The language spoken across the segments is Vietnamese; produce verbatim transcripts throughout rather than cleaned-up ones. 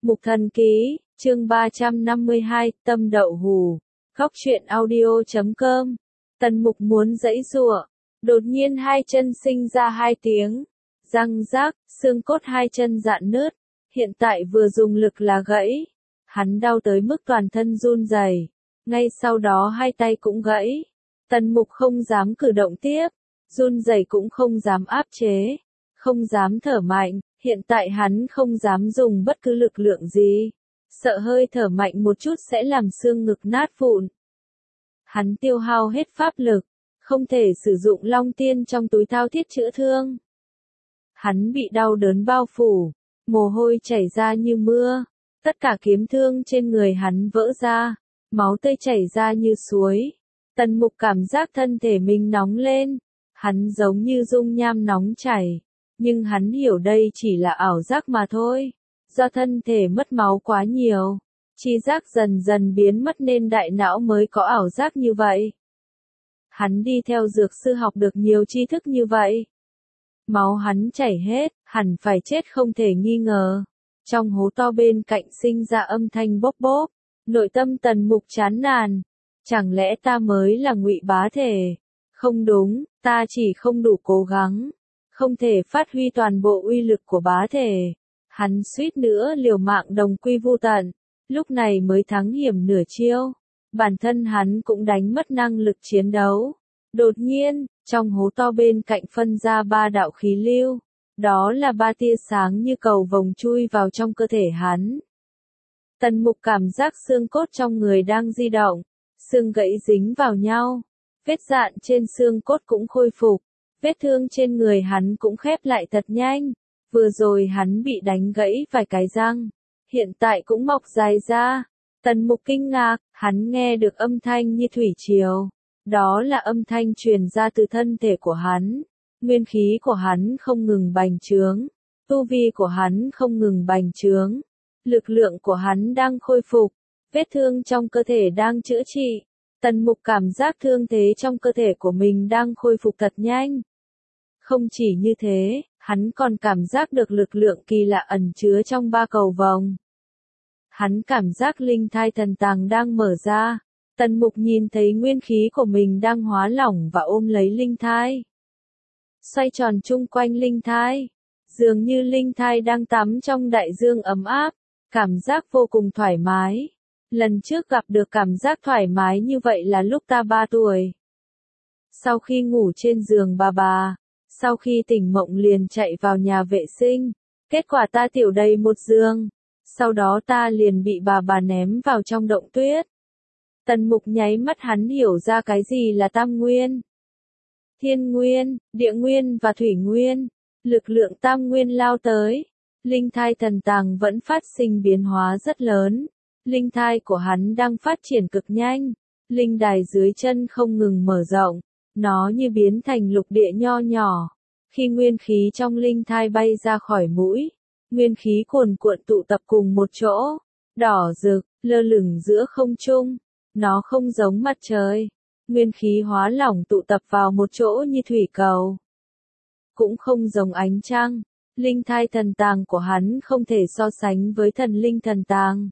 Mục Thần Ký, chương ba trăm năm mươi hai, Tâm Đậu Hù, Góc truyện audio chấm com. Tần Mục muốn giãy giụa, đột nhiên hai chân sinh ra hai tiếng, răng rác, xương cốt hai chân rạn nứt, hiện tại vừa dùng lực là gãy. Hắn đau tới mức toàn thân run rẩy, ngay sau đó hai tay cũng gãy. Tần Mục không dám cử động tiếp, run rẩy cũng không dám áp chế, không dám thở mạnh, hiện tại hắn không dám dùng bất cứ lực lượng gì, sợ hơi thở mạnh một chút sẽ làm xương ngực nát vụn. Hắn tiêu hao hết pháp lực, không thể sử dụng long tiên trong túi thao thiết chữa thương. Hắn bị đau đớn bao phủ, mồ hôi chảy ra như mưa, tất cả kiếm thương trên người hắn vỡ ra, máu tươi chảy ra như suối. Tần Mục cảm giác thân thể mình nóng lên, hắn giống như dung nham nóng chảy, nhưng hắn hiểu đây chỉ là ảo giác mà thôi, do thân thể mất máu quá nhiều, tri giác dần dần biến mất nên đại não mới có ảo giác như vậy. Hắn đi theo dược sư học được nhiều tri thức như vậy. Máu hắn chảy hết, hẳn phải chết không thể nghi ngờ. Trong hố to bên cạnh sinh ra âm thanh bốp bốp, nội tâm Tần Mục chán nản. Chẳng lẽ ta mới là Ngụy Bá Thể? Không đúng, ta chỉ không đủ cố gắng, không thể phát huy toàn bộ uy lực của bá thể. Hắn suýt nữa liều mạng đồng quy vu tận, lúc này mới thắng hiểm nửa chiêu. Bản thân hắn cũng đánh mất năng lực chiến đấu. Đột nhiên, trong hố to bên cạnh phân ra ba đạo khí lưu. Đó là ba tia sáng như cầu vồng chui vào trong cơ thể hắn. Tần Mục cảm giác xương cốt trong người đang di động, xương gãy dính vào nhau. Vết dạn trên xương cốt cũng khôi phục. Vết thương trên người hắn cũng khép lại thật nhanh. Vừa rồi hắn bị đánh gãy vài cái răng, hiện tại cũng mọc dài ra. Tần Mục kinh ngạc, hắn nghe được âm thanh như thủy triều. Đó là âm thanh truyền ra từ thân thể của hắn. Nguyên khí của hắn không ngừng bành trướng, tu vi của hắn không ngừng bành trướng, lực lượng của hắn đang khôi phục, vết thương trong cơ thể đang chữa trị. Tần Mục cảm giác thương thế trong cơ thể của mình đang khôi phục thật nhanh. Không chỉ như thế, hắn còn cảm giác được lực lượng kỳ lạ ẩn chứa trong ba cầu vồng. Hắn cảm giác linh thai thần tàng đang mở ra. Tần Mục nhìn thấy nguyên khí của mình đang hóa lỏng và ôm lấy linh thai, xoay tròn chung quanh linh thai, dường như linh thai đang tắm trong đại dương ấm áp, cảm giác vô cùng thoải mái. Lần trước gặp được cảm giác thoải mái như vậy là lúc ta ba tuổi. Sau khi ngủ trên giường bà bà, sau khi tỉnh mộng liền chạy vào nhà vệ sinh, kết quả ta tiểu đầy một giường, sau đó ta liền bị bà bà ném vào trong động tuyết. Tần Mục nháy mắt hắn hiểu ra cái gì là tam nguyên. Thiên nguyên, địa nguyên và thủy nguyên, lực lượng tam nguyên lao tới. Linh thai thần tàng vẫn phát sinh biến hóa rất lớn. Linh thai của hắn đang phát triển cực nhanh. Linh đài dưới chân không ngừng mở rộng, nó như biến thành lục địa nho nhỏ. Khi nguyên khí trong linh thai bay ra khỏi mũi, nguyên khí cuồn cuộn tụ tập cùng một chỗ, đỏ rực, lơ lửng giữa không trung. Nó không giống mặt trời, nguyên khí hóa lỏng tụ tập vào một chỗ như thủy cầu. Cũng không giống ánh trăng, linh thai thần tàng của hắn không thể so sánh với thần linh thần tàng.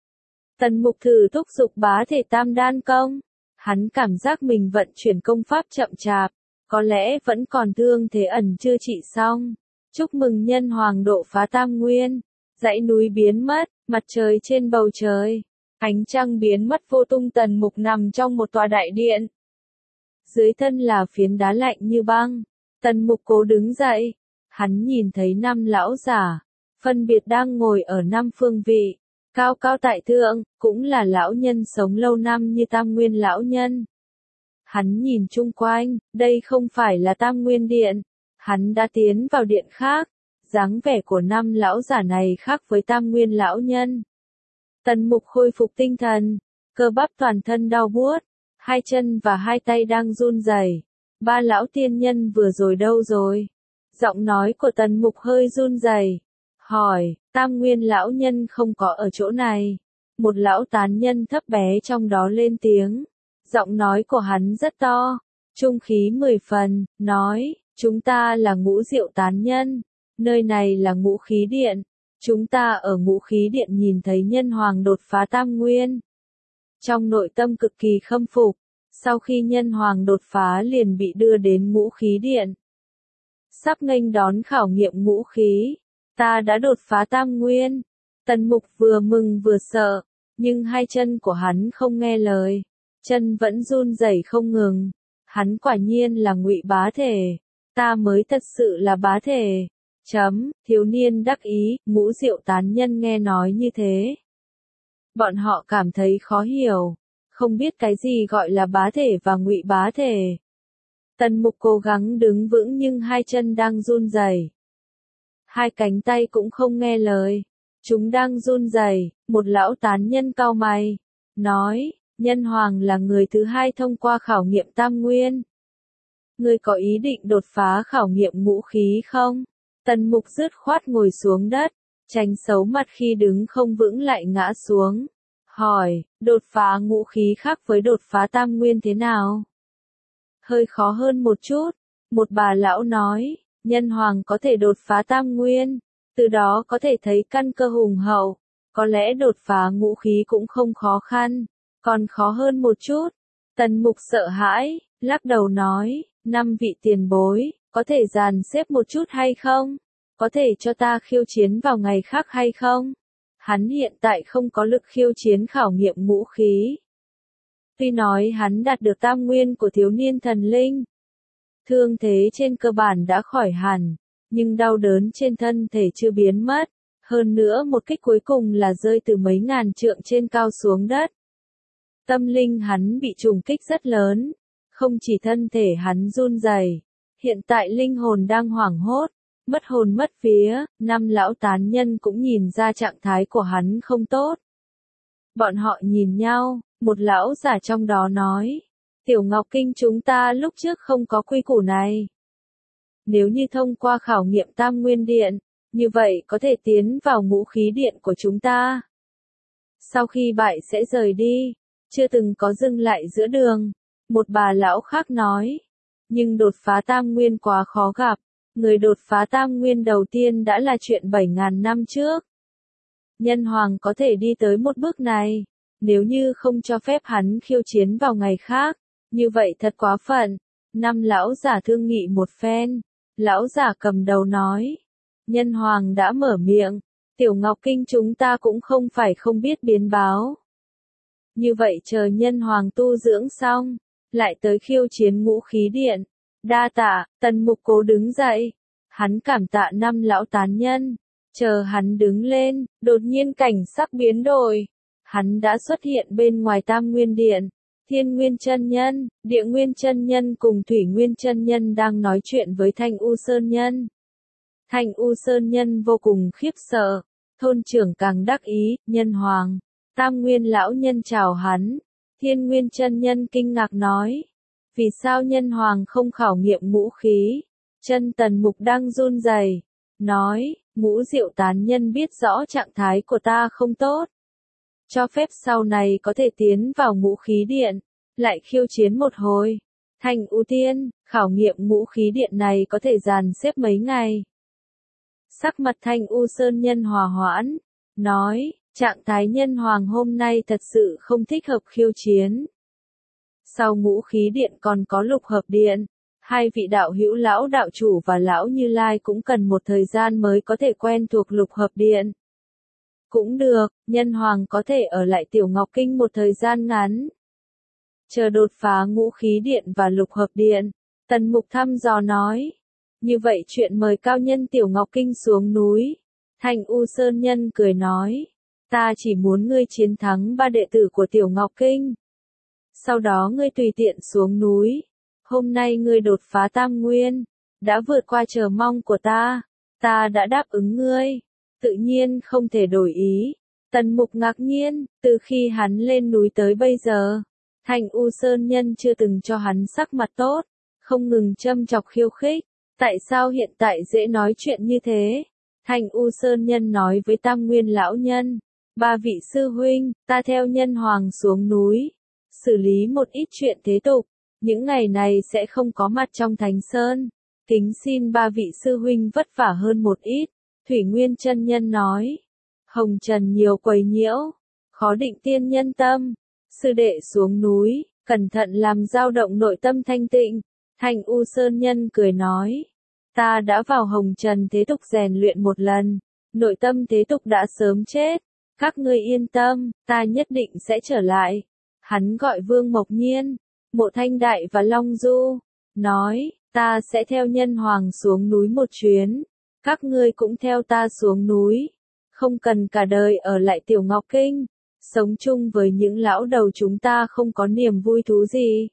Tần Mục thử thúc giục bá thể tam đan công, hắn cảm giác mình vận chuyển công pháp chậm chạp, có lẽ vẫn còn thương thế ẩn chưa trị xong. Chúc mừng nhân hoàng độ phá tam nguyên, dãy núi biến mất, mặt trời trên bầu trời. Ánh trăng biến mất vô tung. Tần Mục nằm trong một tòa đại điện. Dưới thân là phiến đá lạnh như băng. Tần Mục cố đứng dậy. Hắn nhìn thấy năm lão giả, phân biệt đang ngồi ở năm phương vị, cao cao tại thượng, cũng là lão nhân sống lâu năm như tam nguyên lão nhân. Hắn nhìn chung quanh, đây không phải là tam nguyên điện. Hắn đã tiến vào điện khác. Dáng vẻ của năm lão giả này khác với tam nguyên lão nhân. Tần Mục khôi phục tinh thần, cơ bắp toàn thân đau buốt, hai chân và hai tay đang run rẩy. Ba lão tiên nhân vừa rồi đâu rồi? Giọng nói của Tần Mục hơi run rẩy. Hỏi, tam nguyên lão nhân không có ở chỗ này. Một lão tán nhân thấp bé trong đó lên tiếng. Giọng nói của hắn rất to, trung khí mười phần, nói, chúng ta là Ngũ Diệu tán nhân, nơi này là Ngũ Khí Điện. Chúng ta ở Ngũ Khí Điện nhìn thấy Nhân Hoàng đột phá Tam Nguyên. Trong nội tâm cực kỳ khâm phục, sau khi Nhân Hoàng đột phá liền bị đưa đến Ngũ Khí Điện. Sắp nghênh đón khảo nghiệm ngũ khí, ta đã đột phá Tam Nguyên. Tần Mục vừa mừng vừa sợ, nhưng hai chân của hắn không nghe lời, chân vẫn run rẩy không ngừng. Hắn quả nhiên là Ngụy Bá Thể, ta mới thật sự là bá thể. Chấm, thiếu niên đắc ý, Ngũ Diệu tán nhân nghe nói như thế. Bọn họ cảm thấy khó hiểu, không biết cái gì gọi là bá thể và Ngụy Bá Thể. Tần Mục cố gắng đứng vững nhưng hai chân đang run rẩy. Hai cánh tay cũng không nghe lời, chúng đang run rẩy. Một lão tán nhân cau mày, nói, Nhân Hoàng là người thứ hai thông qua khảo nghiệm Tam Nguyên. Ngươi có ý định đột phá khảo nghiệm ngũ khí không? Tần Mục dứt khoát ngồi xuống đất, tránh xấu mặt khi đứng không vững lại ngã xuống. Hỏi, đột phá ngũ khí khác với đột phá Tam Nguyên thế nào? Hơi khó hơn một chút, một bà lão nói, Nhân Hoàng có thể đột phá Tam Nguyên, từ đó có thể thấy căn cơ hùng hậu, có lẽ đột phá ngũ khí cũng không khó khăn, còn khó hơn một chút. Tần Mục sợ hãi, lắc đầu nói, năm vị tiền bối, có thể dàn xếp một chút hay không? Có thể cho ta khiêu chiến vào ngày khác hay không? Hắn hiện tại không có lực khiêu chiến khảo nghiệm ngũ khí. Tuy nói hắn đạt được Tam Nguyên của thiếu niên thần linh, thương thế trên cơ bản đã khỏi hẳn, nhưng đau đớn trên thân thể chưa biến mất. Hơn nữa một kích cuối cùng là rơi từ mấy ngàn trượng trên cao xuống đất. Tâm linh hắn bị trùng kích rất lớn, không chỉ thân thể hắn run rẩy, hiện tại linh hồn đang hoảng hốt, mất hồn mất vía. Năm lão tán nhân cũng nhìn ra trạng thái của hắn không tốt. Bọn họ nhìn nhau, một lão giả trong đó nói, Tiểu Ngọc Kinh chúng ta lúc trước không có quy củ này. Nếu như thông qua khảo nghiệm Tam Nguyên Điện, như vậy có thể tiến vào ngũ khí điện của chúng ta. Sau khi bại sẽ rời đi, chưa từng có dừng lại giữa đường. Một bà lão khác nói, nhưng đột phá Tam Nguyên quá khó gặp, người đột phá Tam Nguyên đầu tiên đã là chuyện bảy ngàn năm trước. Nhân Hoàng có thể đi tới một bước này, nếu như không cho phép hắn khiêu chiến vào ngày khác, như vậy thật quá phận. Năm lão giả thương nghị một phen, lão giả cầm đầu nói, Nhân Hoàng đã mở miệng, Tiểu Ngọc Kinh chúng ta cũng không phải không biết biến báo. Như vậy chờ Nhân Hoàng tu dưỡng xong, lại tới khiêu chiến ngũ khí điện. Đa tạ. Tần Mục cố đứng dậy, hắn cảm tạ năm lão tán nhân. Chờ hắn đứng lên, đột nhiên cảnh sắc biến đổi. Hắn đã xuất hiện bên ngoài Tam Nguyên Điện. Thiên Nguyên Chân Nhân, Địa Nguyên Chân Nhân cùng Thủy Nguyên Chân Nhân đang nói chuyện với Thanh U Sơn Nhân. Thanh U Sơn Nhân vô cùng khiếp sợ, thôn trưởng càng đắc ý, Nhân Hoàng. Tam Nguyên lão nhân chào hắn. Thiên Nguyên Chân Nhân kinh ngạc nói, vì sao Nhân Hoàng không khảo nghiệm ngũ khí? Chân Tần Mục đang run rẩy, nói, Ngũ Diệu tán nhân biết rõ trạng thái của ta không tốt, cho phép sau này có thể tiến vào ngũ khí điện, lại khiêu chiến một hồi. Thanh U Tiên, khảo nghiệm ngũ khí điện này có thể dàn xếp mấy ngày. Sắc mặt Thanh U Sơn Nhân hòa hoãn, nói, trạng thái Nhân Hoàng hôm nay thật sự không thích hợp khiêu chiến. Sau ngũ khí điện còn có lục hợp điện, hai vị đạo hữu lão đạo chủ và lão Như Lai cũng cần một thời gian mới có thể quen thuộc lục hợp điện. Cũng được, Nhân Hoàng có thể ở lại Tiểu Ngọc Kinh một thời gian ngắn. Chờ đột phá ngũ khí điện và lục hợp điện, Tần Mục thăm dò nói. Như vậy chuyện mời cao nhân Tiểu Ngọc Kinh xuống núi. Thanh U Sơn Nhân cười nói, ta chỉ muốn ngươi chiến thắng ba đệ tử của Tiểu Ngọc Kinh. Sau đó ngươi tùy tiện xuống núi. Hôm nay ngươi đột phá Tam Nguyên, đã vượt qua chờ mong của ta. Ta đã đáp ứng ngươi, tự nhiên không thể đổi ý. Tần Mục ngạc nhiên, từ khi hắn lên núi tới bây giờ, Thanh U Sơn Nhân chưa từng cho hắn sắc mặt tốt, không ngừng châm chọc khiêu khích. Tại sao hiện tại dễ nói chuyện như thế? Thanh U Sơn Nhân nói với Tam Nguyên lão nhân, ba vị sư huynh, ta theo Nhân Hoàng xuống núi, xử lý một ít chuyện thế tục, những ngày này sẽ không có mặt trong Thánh Sơn. Kính xin ba vị sư huynh vất vả hơn một ít, Thủy Nguyên chân nhân nói. Hồng trần nhiều quấy nhiễu, khó định tiên nhân tâm. Sư đệ xuống núi, cẩn thận làm dao động nội tâm thanh tịnh. Thanh U Sơn Nhân cười nói. Ta đã vào hồng trần thế tục rèn luyện một lần, nội tâm thế tục đã sớm chết. Các ngươi yên tâm, ta nhất định sẽ trở lại. Hắn gọi Vương Mộc Nhiên, Mộ Thanh Đại và Long Du, nói, ta sẽ theo nhân hoàng xuống núi một chuyến. Các ngươi cũng theo ta xuống núi. Không cần cả đời ở lại Tiểu Ngọc Kinh. Sống chung với những lão đầu chúng ta không có niềm vui thú gì.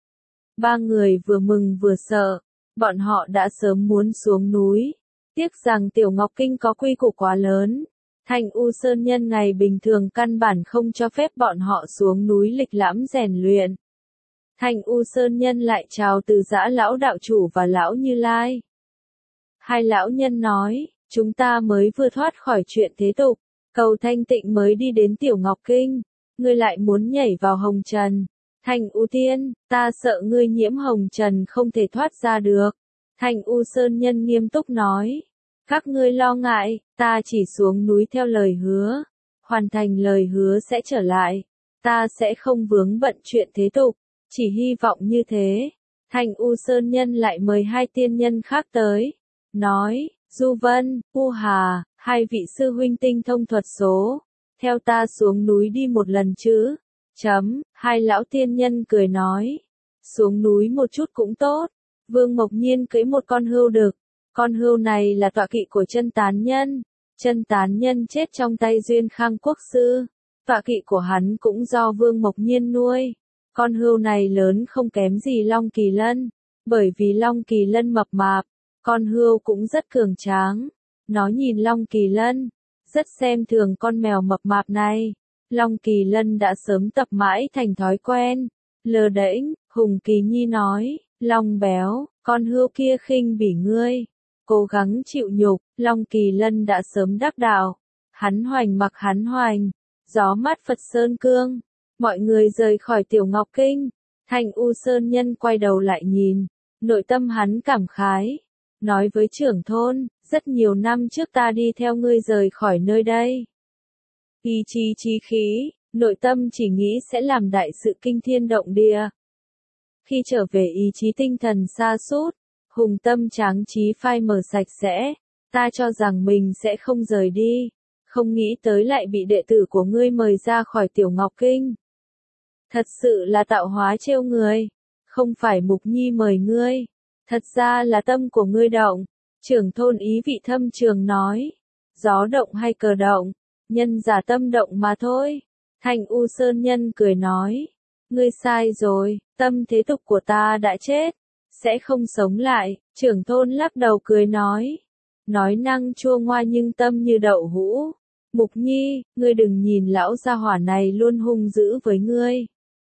Ba người vừa mừng vừa sợ. Bọn họ đã sớm muốn xuống núi. Tiếc rằng Tiểu Ngọc Kinh có quy củ quá lớn. Thanh U Sơn Nhân ngày bình thường căn bản không cho phép bọn họ xuống núi lịch lãm rèn luyện. Thanh U Sơn Nhân lại chào từ giã lão đạo chủ và lão Như Lai. Hai lão nhân nói, chúng ta mới vừa thoát khỏi chuyện thế tục, cầu thanh tịnh mới đi đến Tiểu Ngọc Kinh, ngươi lại muốn nhảy vào hồng trần. Thanh U Tiên, ta sợ ngươi nhiễm hồng trần không thể thoát ra được. Thanh U Sơn Nhân nghiêm túc nói, các ngươi lo ngại, ta chỉ xuống núi theo lời hứa, hoàn thành lời hứa sẽ trở lại, ta sẽ không vướng bận chuyện thế tục, chỉ hy vọng như thế. Thanh U Sơn Nhân lại mời hai tiên nhân khác tới, nói, Du Vân, U Hà, hai vị sư huynh tinh thông thuật số, theo ta xuống núi đi một lần chứ. Chấm, hai lão tiên nhân cười nói, xuống núi một chút cũng tốt. Vương Mộc Nhiên cưỡi một con hươu đực, con hươu này là tọa kỵ của chân tán nhân. Chân tán nhân chết trong tay Duyên Khang Quốc sư, tọa kỵ của hắn cũng do Vương Mộc Nhiên nuôi. Con hươu này lớn không kém gì Long Kỳ Lân, bởi vì Long Kỳ Lân mập mạp, con hươu cũng rất cường tráng. Nó nhìn Long Kỳ Lân, rất xem thường con mèo mập mạp này. Long Kỳ Lân đã sớm tập mãi thành thói quen. Lơ đễnh, Hùng Kỳ Nhi nói, Long béo, con hươu kia khinh bỉ ngươi. Cố gắng chịu nhục, Long Kỳ Lân đã sớm đắc đạo. Hắn hoành mặc hắn hoành, gió mát Phật Sơn Cương. Mọi người rời khỏi Tiểu Ngọc Kinh. Thanh U Sơn Nhân quay đầu lại nhìn, nội tâm hắn cảm khái. Nói với trưởng thôn, rất nhiều năm trước ta đi theo ngươi rời khỏi nơi đây. Ý chí chí khí, nội tâm chỉ nghĩ sẽ làm đại sự kinh thiên động địa. Khi trở về ý chí tinh thần sa sút, hùng tâm tráng trí phai mờ sạch sẽ, ta cho rằng mình sẽ không rời đi, không nghĩ tới lại bị đệ tử của ngươi mời ra khỏi Tiểu Ngọc Kinh. Thật sự là tạo hóa trêu người, không phải Mục Nhi mời ngươi, thật ra là tâm của ngươi động. Trưởng thôn ý vị thâm trường nói, gió động hay cờ động, nhân giả tâm động mà thôi. Thanh U Sơn Nhân cười nói, ngươi sai rồi, tâm thế tục của ta đã chết, sẽ không sống lại. Trưởng thôn lắc đầu cười nói, nói năng chua ngoa nhưng tâm như đậu hũ. Mục Nhi, ngươi đừng nhìn lão gia hỏa này luôn hung dữ với ngươi.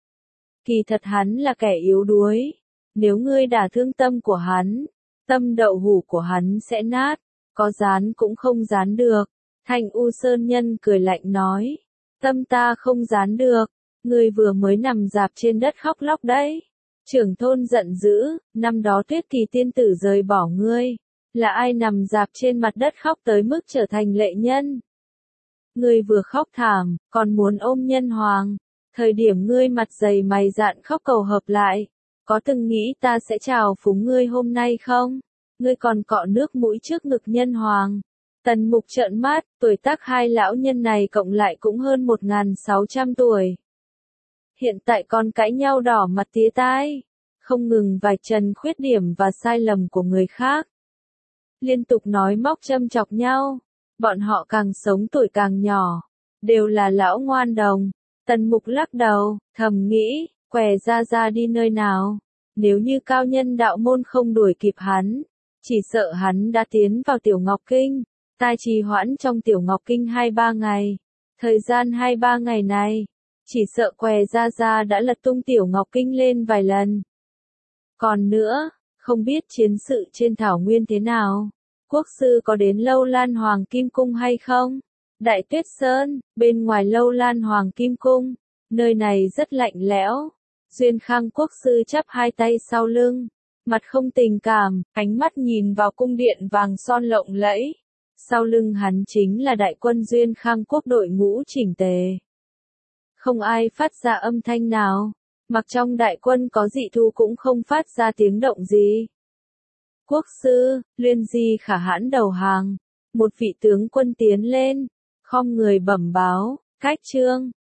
Kỳ thật hắn là kẻ yếu đuối, nếu ngươi đả thương tâm của hắn, tâm đậu hũ của hắn sẽ nát, có dán cũng không dán được. Thanh U Sơn Nhân cười lạnh nói, tâm ta không dán được, ngươi vừa mới nằm dạp trên đất khóc lóc đấy. Trưởng thôn giận dữ, năm đó Tuyết Kỳ tiên tử rời bỏ ngươi, là ai nằm dạp trên mặt đất khóc tới mức trở thành lệ nhân? Ngươi vừa khóc thảm, còn muốn ôm nhân hoàng, thời điểm ngươi mặt dày mày dạn khóc cầu hợp lại, có từng nghĩ ta sẽ chào phúng ngươi hôm nay không? Ngươi còn cọ nước mũi trước ngực nhân hoàng. Tần Mục trợn mắt, tuổi tác hai lão nhân này cộng lại cũng hơn một nghìn sáu trăm tuổi. Hiện tại còn cãi nhau đỏ mặt tía tai, không ngừng vạch trần khuyết điểm và sai lầm của người khác. Liên tục nói móc châm chọc nhau, bọn họ càng sống tuổi càng nhỏ, đều là lão ngoan đồng. Tần Mục lắc đầu, thầm nghĩ, què ra ra đi nơi nào, nếu như cao nhân đạo môn không đuổi kịp hắn, chỉ sợ hắn đã tiến vào Tiểu Ngọc Kinh. Ta trì hoãn trong Tiểu Ngọc Kinh hai ba ngày, thời gian hai ba ngày này, chỉ sợ què ra ra đã lật tung Tiểu Ngọc Kinh lên vài lần. Còn nữa, không biết chiến sự trên thảo nguyên thế nào, quốc sư có đến Lâu Lan Hoàng Kim Cung hay không? Đại Tuyết Sơn, bên ngoài Lâu Lan Hoàng Kim Cung, nơi này rất lạnh lẽo. Duyên Khang quốc sư chắp hai tay sau lưng, mặt không tình cảm, ánh mắt nhìn vào cung điện vàng son lộng lẫy. Sau lưng hắn chính là đại quân Duyên Khang Quốc đội ngũ chỉnh tề. Không ai phát ra âm thanh nào, mặc trong đại quân có dị thu cũng không phát ra tiếng động gì. Quốc sư, Luyên Di Khả hãn đầu hàng, một vị tướng quân tiến lên, khom người bẩm báo, cách trương.